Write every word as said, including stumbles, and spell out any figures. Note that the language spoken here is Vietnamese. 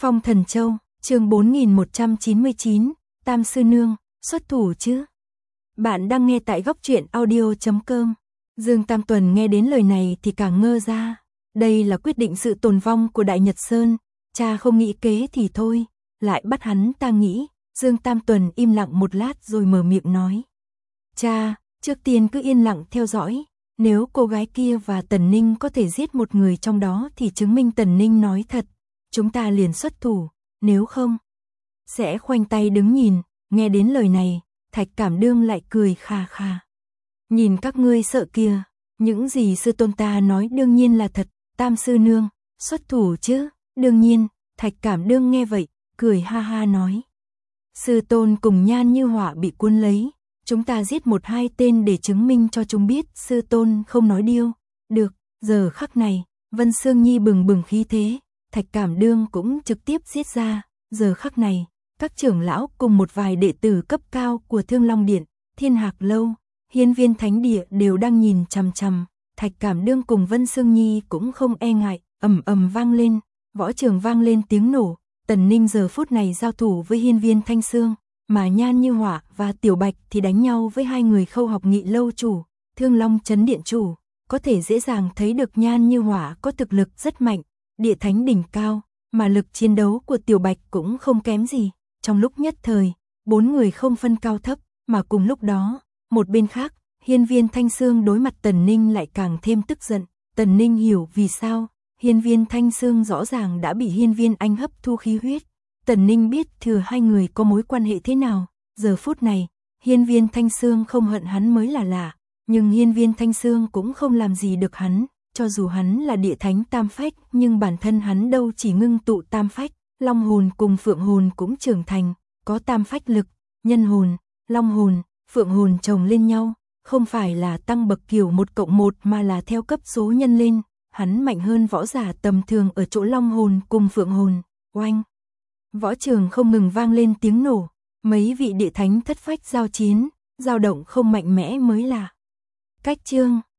Phong Thần Châu, chương bốn nghìn một trăm chín mươi chín, Tam Sư Nương, xuất thủ chứ? Bạn đang nghe tại góc truyện audio chấm com. Dương Tam Tuần nghe đến lời này thì càng ngơ ra. Đây là quyết định sự tồn vong của Đại Nhật Sơn, cha không nghĩ kế thì thôi, lại bắt hắn ta nghĩ. Dương Tam Tuần im lặng một lát rồi mở miệng nói. Cha, trước tiên cứ yên lặng theo dõi, nếu cô gái kia và Tần Ninh có thể giết một người trong đó thì chứng minh Tần Ninh nói thật, chúng ta liền xuất thủ, nếu không, sẽ khoanh tay đứng nhìn. Nghe đến lời này, Thạch Cảm Đương lại cười kha kha. Nhìn các ngươi sợ kìa, những gì sư tôn ta nói đương nhiên là thật, Tam Sư Nương, xuất thủ chứ, đương nhiên. Thạch Cảm Đương nghe vậy, cười ha ha nói. Sư tôn cùng Nhan Như Họa bị cuốn lấy, chúng ta giết một hai tên để chứng minh cho chúng biết sư tôn không nói điêu. Được, giờ khắc này, Vân Sương Nhi bừng bừng khí thế, Thạch Cảm Đương cũng trực tiếp giết ra. Giờ khắc này, các trưởng lão cùng một vài đệ tử cấp cao của Thương Long Điện, Thiên Hạc Lâu, Hiên Viên Thánh Địa đều đang nhìn chằm chằm. Thạch Cảm Đương cùng Vân Sương Nhi cũng không e ngại, ầm ầm vang lên, võ trường vang lên tiếng nổ. Tần Ninh giờ phút này giao thủ với Hiên Viên Thanh Sương, mà Nhan Như Họa và Tiểu Bạch thì đánh nhau với hai người Khâu Học Nghị lâu chủ, Thương Long Trấn Điện chủ. Có thể dễ dàng thấy được Nhan Như Họa có thực lực rất mạnh, địa thánh đỉnh cao, mà lực chiến đấu của Tiểu Bạch cũng không kém gì. Trong lúc nhất thời, bốn người không phân cao thấp, mà cùng lúc đó, một bên khác, Hiên Viên Thanh Sương đối mặt Tần Ninh lại càng thêm tức giận. Tần Ninh hiểu vì sao. Hiên Viên Thanh Sương rõ ràng đã bị Hiên Viên Anh hấp thu khí huyết. Tần Ninh biết thừa hai người có mối quan hệ thế nào. Giờ phút này, Hiên Viên Thanh Sương không hận hắn mới là lạ. Nhưng Hiên Viên Thanh Sương cũng không làm gì được hắn. Cho dù hắn là địa thánh tam phách, nhưng bản thân hắn đâu chỉ ngưng tụ tam phách. Long hồn cùng phượng hồn cũng trưởng thành, có tam phách lực. Nhân hồn, long hồn, phượng hồn chồng lên nhau. Không phải là tăng bậc kiểu một cộng một mà là theo cấp số nhân lên. Hắn mạnh hơn võ giả tầm thường ở chỗ long hồn cùng phượng hồn. Oanh! Võ trường không ngừng vang lên tiếng nổ. Mấy vị địa thánh thất phách giao chiến, dao động không mạnh mẽ mới là. Cách chương